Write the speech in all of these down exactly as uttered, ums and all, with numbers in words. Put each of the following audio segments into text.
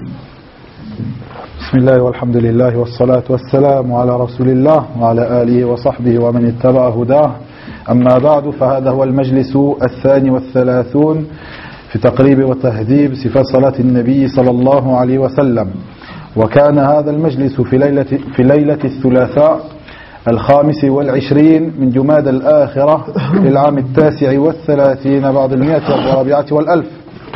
بسم الله والحمد لله والصلاة والسلام على رسول الله وعلى آله وصحبه ومن اتبع هداه. أما بعد، فهذا هو المجلس الثاني والثلاثون في تقريب وتهذيب صفات صلاة النبي صلى الله عليه وسلم. وكان هذا المجلس في ليلة, في ليلة الثلاثاء الخامس والعشرين من جماد الآخرة للعام التاسع والثلاثين بعد المئة والرابعة والألف.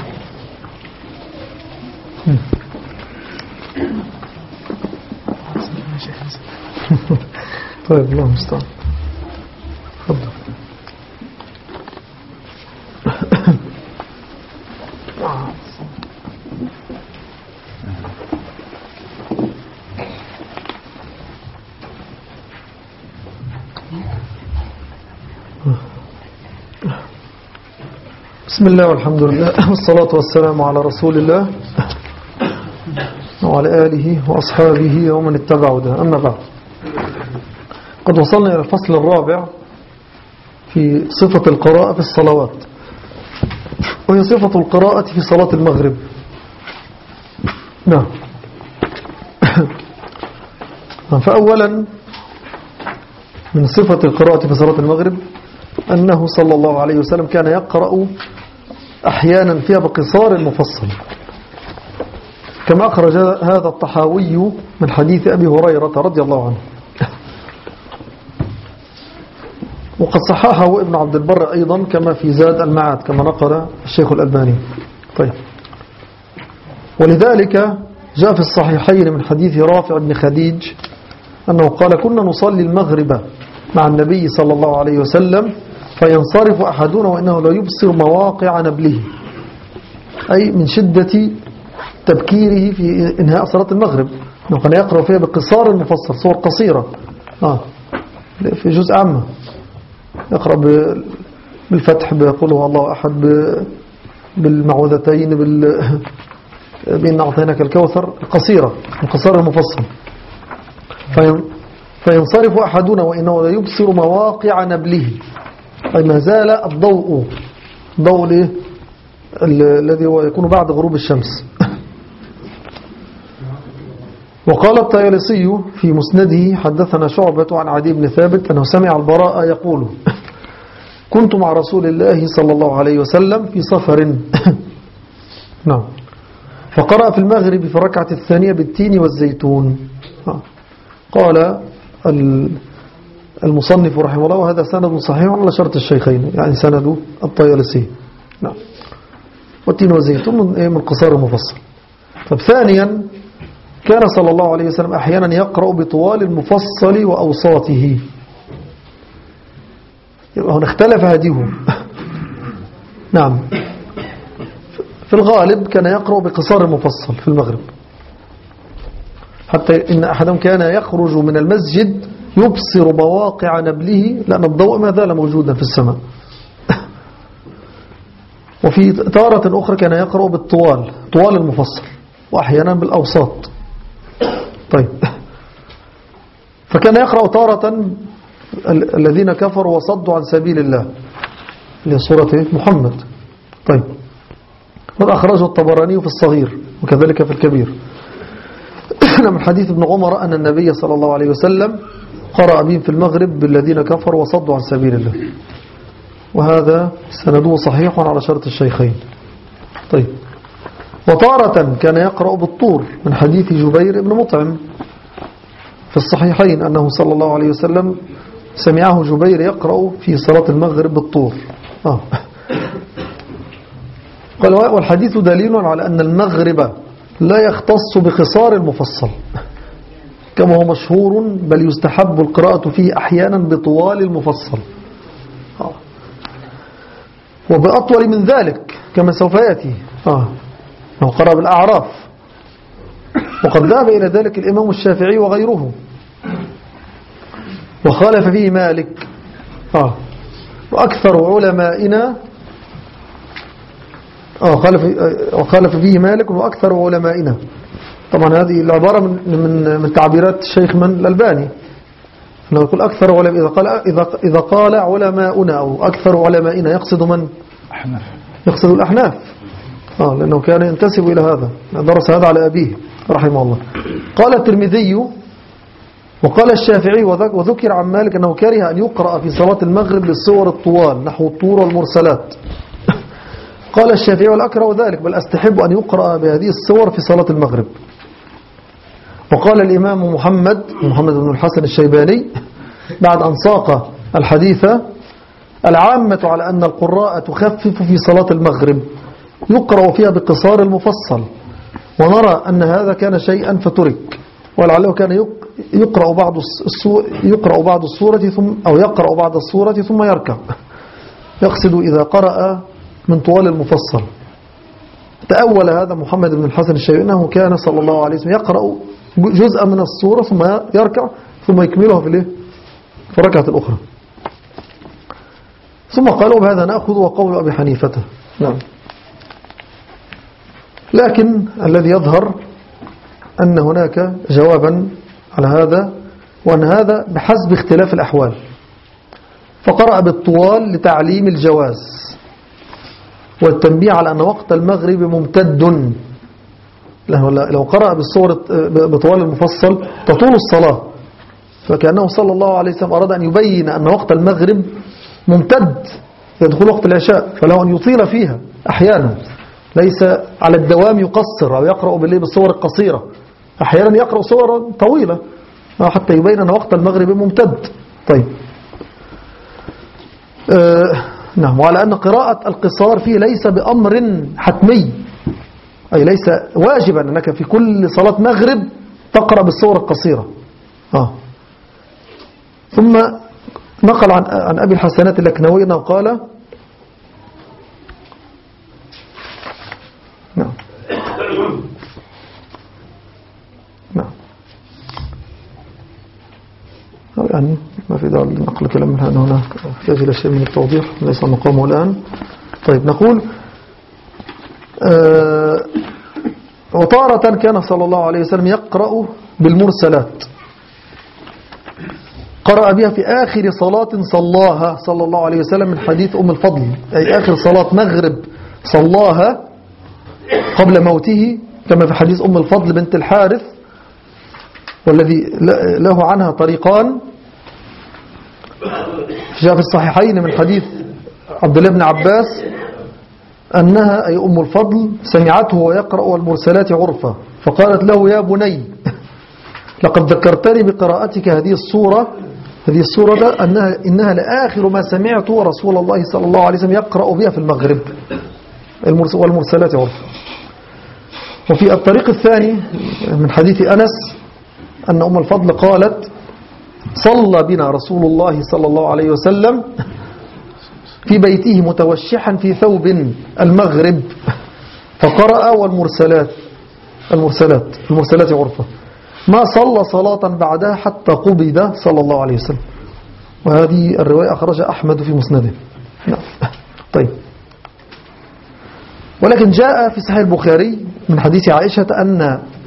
طيب، الله المستعان. تفضل. بسم الله والحمد لله والصلاة والسلام على رسول الله وعلى آله وأصحابه ومن اتبعوا ده. أما بعد، قد وصلنا إلى الفصل الرابع في صفة القراءة في الصلوات، وهي صفة القراءة في صلاة المغرب. نعم. فأولا من صفة القراءة في صلاة المغرب أنه صلى الله عليه وسلم كان يقرأ أحيانا فيها بقصار المفصل، كما أخرج هذا الطحاوي من حديث أبي هريرة رضي الله عنه، وقد صححه ابن عبد البر أيضا كما في زاد المعاد كما نقل الشيخ الألباني. طيب، ولذلك جاء في الصحيحين من حديث رافع بن خديج أنه قال: كنا نصلي المغرب مع النبي صلى الله عليه وسلم فينصرف أحدنا وإنه لا يبصر مواقع نبله، أي من شدة تبكيره في إنهاء صلاة المغرب، أنه كان يقرأ فيها بقصار المفصل، صور قصيرة آه في جزء عامة، يقرأ بالفتح بقول هو الله أحد، بالمعوذتين، بإن أعطيناك الكوثر، القصيرة القصار المفصل. فينصرف أحدنا وإنه لا يبصر مواقع نبله، أي ما زال الضوء الضوء الذي هو يكون بعد غروب الشمس. وقال الطيالسي في مسنده: حدثنا شعبة عن عدي بن ثابت أنه سمع البراء يقول: كنت مع رسول الله صلى الله عليه وسلم في سفر نعم، فقرأ في المغرب في الركعة الثانية بالتين والزيتون. قال المصنف رحمه الله: وهذا سند صحيح على شرط الشيخين، يعني سند الطيالسي. نعم، والتين والزيتون من قصار المفصل. طب ثانيا، كان صلى الله عليه وسلم أحيانا يقرأ بطوال المفصل وأوساطه، يبقى هنا اختلف هديه. نعم، في الغالب كان يقرأ بقصار المفصل في المغرب، حتى إن أحدهم كان يخرج من المسجد يبصر مواقع نبله لأن الضوء ما زال موجودا في السماء. وفي تارة أخرى كان يقرأ بالطوال، طوال المفصل، وأحيانا بالأوساط. طيب، فكان يقرأ تارة الذين كفروا وصدوا عن سبيل الله لسورة محمد. طيب، قد أخرجه الطبراني في الصغير وكذلك في الكبير من حديث ابن عمر أن النبي صلى الله عليه وسلم قرأ بهم في المغرب بالذين كفروا وصدوا عن سبيل الله، وهذا سنده صحيح على شرط الشيخين. طيب، وتارة كان يقرأ بالطور من حديث جبير بن مطعم في الصحيحين أنه صلى الله عليه وسلم سمعه جبير يقرأ في صلاة المغرب بالطور. آه. قال: والحديث دليل على أن المغرب لا يختص بقصار المفصل كما هو مشهور، بل يستحب القراءة فيه أحيانا بطوال المفصل آه. وبأطول من ذلك كما سوف يأتي آه. هو قرأ بالأعراف، وقد ذهب إلى ذلك الإمام الشافعي وغيره، وخالف فيه مالك آه. وأكثر علمائنا آه خالف وخالف فيه مالك وأكثر علمائنا. طبعا هذه العبارة من من من تعبيرات الشيخ من الألباني، أنه يقول أكثر علماء، إذا قال إذا إذا قال علماؤنا أو أكثر علمائنا يقصد من؟ أحناف، يقصد الأحناف آه لأنه كان ينتسب إلى هذا، درس هذا على أبيه رحمه الله. قال الترمذي وقال الشافعي وذكر عن مالك أنه كره أن يقرأ في صلاة المغرب للسور الطوال نحو الطور والمرسلات. قال الشافعي والأكره ذلك، بل أستحب أن يقرأ بهذه السور في صلاة المغرب. وقال الإمام محمد محمد بن الحسن الشيباني بعد أن ساق الحديث: العامة على أن القراء تخفف في صلاة المغرب، يقرأ فيها بقصار المفصل، ونرى أن هذا كان شيئا فترك، ولعله كان يقرأ بعض يقرأ بعض السورة ثم أو يقرأ بعض السورة ثم يركع، يقصد إذا قرأ من طوال المفصل. تأول هذا محمد بن الحسن الشيباني أنه كان صلى الله عليه وسلم يقرأ جزءا من السورة ثم يركع ثم يكملها في في الركعة الأخرى. ثم قالوا بهذا نأخذ وقول أبي حنيفة. نعم. لكن الذي يظهر أن هناك جوابا على هذا، وأن هذا بحسب اختلاف الأحوال. فقرأ بالطوال لتعليم الجواز والتنبيه على أن وقت المغرب ممتد، لو قرأ بالصور بطوال المفصل تطول الصلاة، فكأنه صلى الله عليه وسلم أراد أن يبين أن وقت المغرب ممتد يدخل وقت العشاء، فله أن يطيل فيها أحيانا، ليس على الدوام يقصر أو يقرأ بالليل بالصور القصيرة، أحيانا يقرأ صورا طويلة حتى يبين أن وقت المغرب ممتد. طيب آه نعم. وعلى أن قراءة القصار فيه ليس بأمر حتمي، أي ليس واجبا أنك في كل صلاة مغرب تقرأ بالصور القصيرة. آه. ثم نقل عن, عن أبي الحسنات اللكنوي أنه قال: نعم نعم يعني ما في داعي لنقل كلام من هذا هنا، يحتاج إلى شيء من التوضيح ليس مقامه الآن. طيب نقول آه وطارة كان صلى الله عليه وسلم يقرأ بالمرسلات، قرأ بها في آخر صلاة صلاها صلى الله عليه وسلم من حديث أم الفضل، أي آخر صلاة مغرب صلاها قبل موته، كما في حديث أم الفضل بنت الحارث، والذي له عنها طريقان، جاء في الصحيحين من حديث عبد الله بن عباس أنها أي أم الفضل سمعته ويقرأ والمرسلات عرفة، فقالت له: يا بني لقد ذكرتني بقراءتك هذه السورة هذه السورة أنها إنها لآخر ما سمعت رسول الله صلى الله عليه وسلم يقرأ بها في المغرب، والمرسلات عرفة. وفي الطريق الثاني من حديث أنس أن أم الفضل قالت: صلى بنا رسول الله صلى الله عليه وسلم في بيته متوشحا في ثوب المغرب، فقرأ والمرسلات المرسلات المرسلات عرفة، ما صلى صلاة بعدها حتى قبض صلى الله عليه وسلم. وهذه الرواية أخرجها أحمد في مسنده. نعم. طيب ولكن جاء في صحيح البخاري من حديث عائشة أن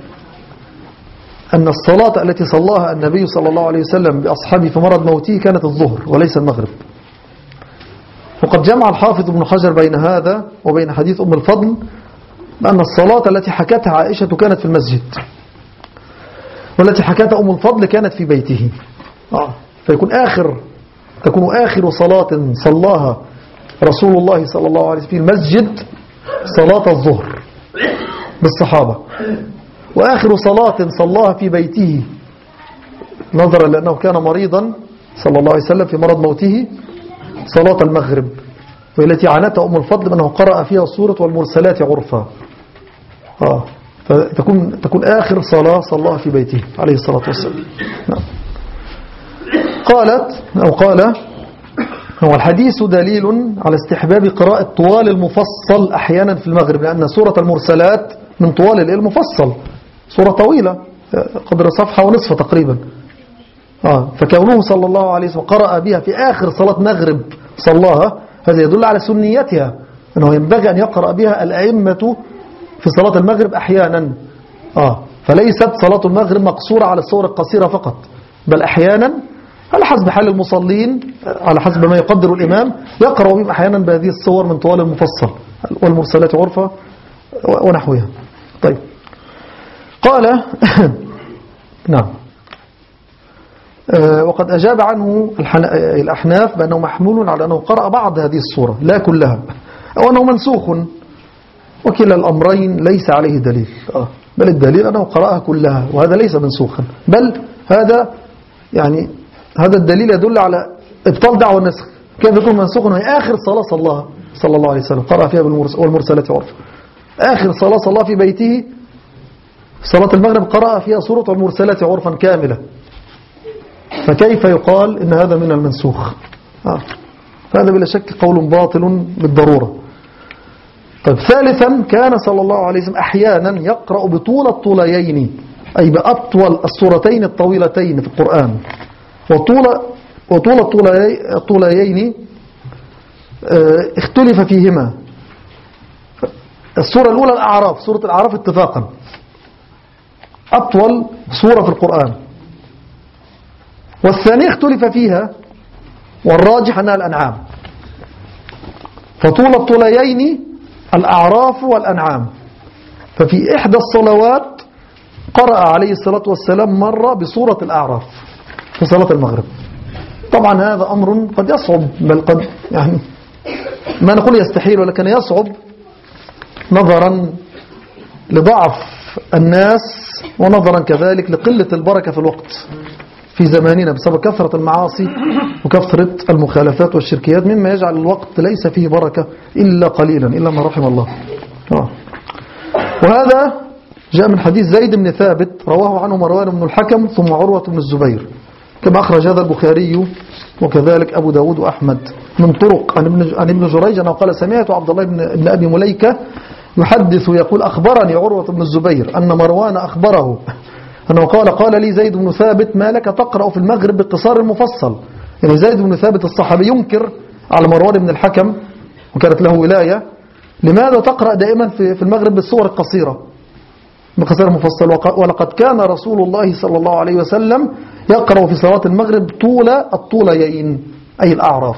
أن الصلاة التي صلاها النبي صلى الله عليه وسلم بأصحابه في مرض موته كانت الظهر وليس المغرب. وقد جمع الحافظ ابن حجر بين هذا وبين حديث أم الفضل بأن الصلاة التي حكتها عائشة كانت في المسجد، والتي حكتها أم الفضل كانت في بيته. آه. فيكون آخر تكون آخر صلاة صلاها رسول الله صلى الله عليه وسلم في المسجد صلاة الظهر بالصحابة، وآخر صلاة صلاها في بيته نظرا لأنه كان مريضا صلى الله عليه وسلم في مرض موته صلاة المغرب، والتي عنتها أم الفضل بأنه قرأ فيها سورة والمرسلات عرفا. آه. فتكون تكون آخر صلاة صلاها في بيته عليه الصلاة والسلام. نعم. قالت أو قال: هو الحديث دليل على استحباب قراءة طوال المفصل أحيانا في المغرب، لأن سورة المرسلات من طوال المفصل، سورة طويلة قدر صفحة ونصف تقريبا. آه. فكونه صلى الله عليه وسلم قرأ بها في آخر صلاة مغرب صلاها، هذا يدل على سنيتها، أنه ينبغي أن يقرأ بها الأئمة في صلاة المغرب أحيانا. آه. فليست صلاة المغرب مقصورة على الصور القصيرة فقط، بل أحيانا على حسب حال المصلين، على حسب ما يقدر الإمام، يقرأ بهم أحيانا بهذه الصور من طوال المفصل والمرسلات عرفة ونحوها. طيب قال نعم وقد أجاب عنه الأحناف بأنه محمول على أنه قرأ بعض هذه الصورة لا كلها، أو أنه منسوخ، وكلا الأمرين ليس عليه دليل، بل الدليل أنه قرأها كلها، وهذا ليس منسوخا، بل هذا يعني هذا الدليل يدل على إبطال دعوى النسخ. كيف يكون منسوخا وهي آخر صلاة صلاها صلى الله عليه وسلم قرأ فيها والمرسلات عرفا، آخر صلاة صلاها في بيته صلاة المغرب قرأ فيها سورة المرسلات عرفا كاملة، فكيف يقال إن هذا من المنسوخ؟ آه. هذا بلا شك قول باطل بالضرورة. طيب ثالثا كان صلى الله عليه وسلم أحيانا يقرأ بطول الطوليين، أي بأطول السورتين الطويلتين في القرآن، وطول وطول الطوليين اختلف فيهما. السورة الأولى الأعراف، سورة الأعراف اتفاقا أطول سورة في القرآن، والثانية اختلف فيها والراجح أنها الأنعام، فطول الطوليين الأعراف والأنعام. ففي إحدى الصلوات قرأ عليه الصلاة والسلام مرة بسورة الأعراف في صلاة المغرب. طبعا هذا أمر قد يصعب، بل قد يعني ما نقول يستحيل، ولكن يصعب نظرا لضعف الناس، ونظرا كذلك لقلة البركة في الوقت في زماننا بسبب كثرة المعاصي وكثرة المخالفات والشركيات، مما يجعل الوقت ليس فيه بركة إلا قليلا، إلا ما رحم الله. آه. وهذا جاء من حديث زيد بن ثابت رواه عنه مروان بن الحكم ثم عروة بن الزبير، كما أخرج هذا البخاري وكذلك أبو داود وأحمد من طرق عن ابن جريج أنه قال سمعت عبد الله بن أبي مليكة يحدث يقول أخبرني عروة بن الزبير أن مروان أخبره أنه قال قال لي زيد بن ثابت ما لك تقرأ في المغرب باقتصار المفصل. يعني زيد بن ثابت الصحابي ينكر على مروان بن الحكم وكانت له ولاية، لماذا تقرأ دائما في المغرب بالصور القصيرة بقصير المفصل؟ ولقد كان رسول الله صلى الله عليه وسلم يقرأ في صلاة المغرب طول الطوليين أي الأعراف.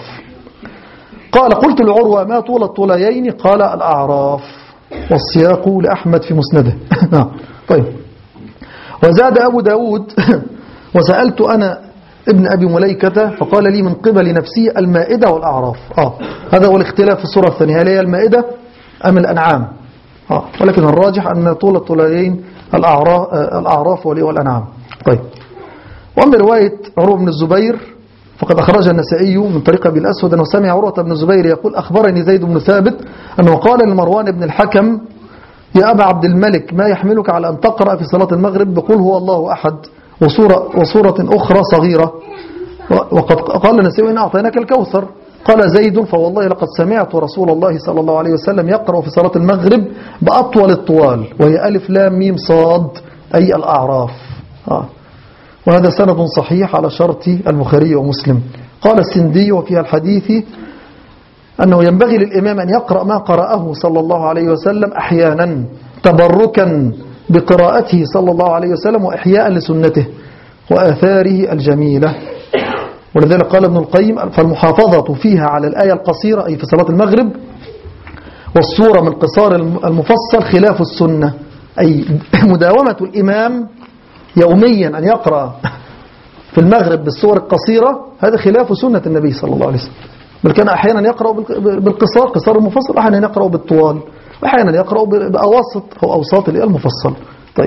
قال قلت لعروة ما طول الطوليين؟ قال الأعراف، والسياق لأحمد في مسنده. طيب. وزاد أبو داود وسألت أنا ابن أبي مليكة فقال لي من قبل نفسي المائدة والأعراف. آه. هذا هو الاختلاف في الصورة الثانية، هل هي المائدة أم الأنعام؟ آه. ولكن الراجح أن طول الطوليين الأعراف, الأعراف والأنعام. طيب. وأما رواية عروة بن الزبير فقد أخرج النسائي من طريق أبي الأسود أنه سمع عروة بن الزبير يقول أخبرني زيد بن ثابت أنه قال لمروان بن الحكم يا أبا عبد الملك ما يحملك على أن تقرأ في صلاة المغرب بقول هو الله أحد وصورة, وصورة أخرى صغيرة، وقد قال النسائي إن أعطيناك الكوثر. قال زيد فوالله لقد سمعت رسول الله صلى الله عليه وسلم يقرأ في صلاة المغرب بأطول الطوال وهي ألف لام ميم صاد أي الأعراف. آه. وهذا سند صحيح على شرط البخاري ومسلم. قال السندي وفيها الحديث أنه ينبغي للإمام أن يقرأ ما قرأه صلى الله عليه وسلم أحيانا تبركا بقراءته صلى الله عليه وسلم وإحياء لسنته وآثاره الجميلة. ولذلك قال ابن القيم فالمحافظة فيها على الآية القصيرة أي في صلاة المغرب والصورة من قصار المفصل خلاف السنة، أي مداومة الإمام يوميا أن يقرأ في المغرب بالصور القصيرة هذا خلاف سنة النبي صلى الله عليه وسلم، بل كان أحيانا يقرأ بالقصار قصار المفصل، أحيانا يقرأ بالطوال، وأحيانا يقرأ بأواسط أو أوساط المفصل. طيب.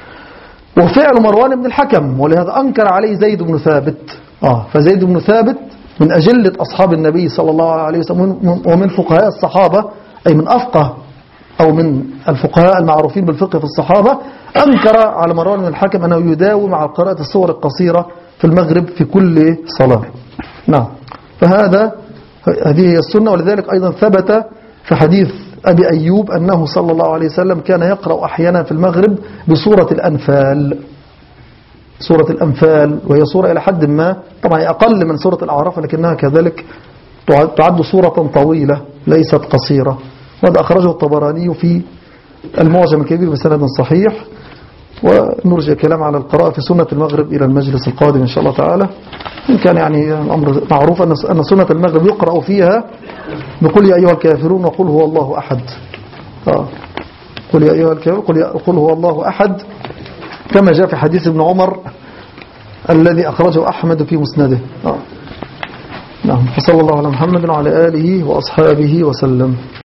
وفعل مروان بن الحكم ولهذا أنكر عليه زيد بن ثابت. آه فزيد بن ثابت من أجلة أصحاب النبي صلى الله عليه وسلم ومن فقهاء الصحابة، أي من أفقه أو من الفقهاء المعروفين بالفقه في الصحابة، أنكر على مروان بن الحكم أنه يداوم على قراءة الصور القصيرة في المغرب في كل صلاة. نعم. فهذا هذه هي السنة. ولذلك أيضا ثبت في حديث أبي أيوب أنه صلى الله عليه وسلم كان يقرأ أحيانا في المغرب بسورة الأنفال، سورة الأنفال، وهي سورة إلى حد ما طبعا أقل من سورة الأعراف لكنها كذلك تعد سورة طويلة ليست قصيرة. وهذا أخرجه الطبراني في المعجم الكبير بسند صحيح. ونرجع كلام على القراءة في سنة المغرب إلى المجلس القادم إن شاء الله تعالى. إن كان يعني الأمر معروف أن سنة المغرب يقرأ فيها بقول يا أيها الكافرون وقل هو الله أحد. آه. قل يا أيها الكافرون قل, قل هو الله أحد، كما جاء في حديث ابن عمر الذي أخرجه أحمد في مسنده. آه. نعم. فصلى الله على محمد وعلى آله وأصحابه وسلم.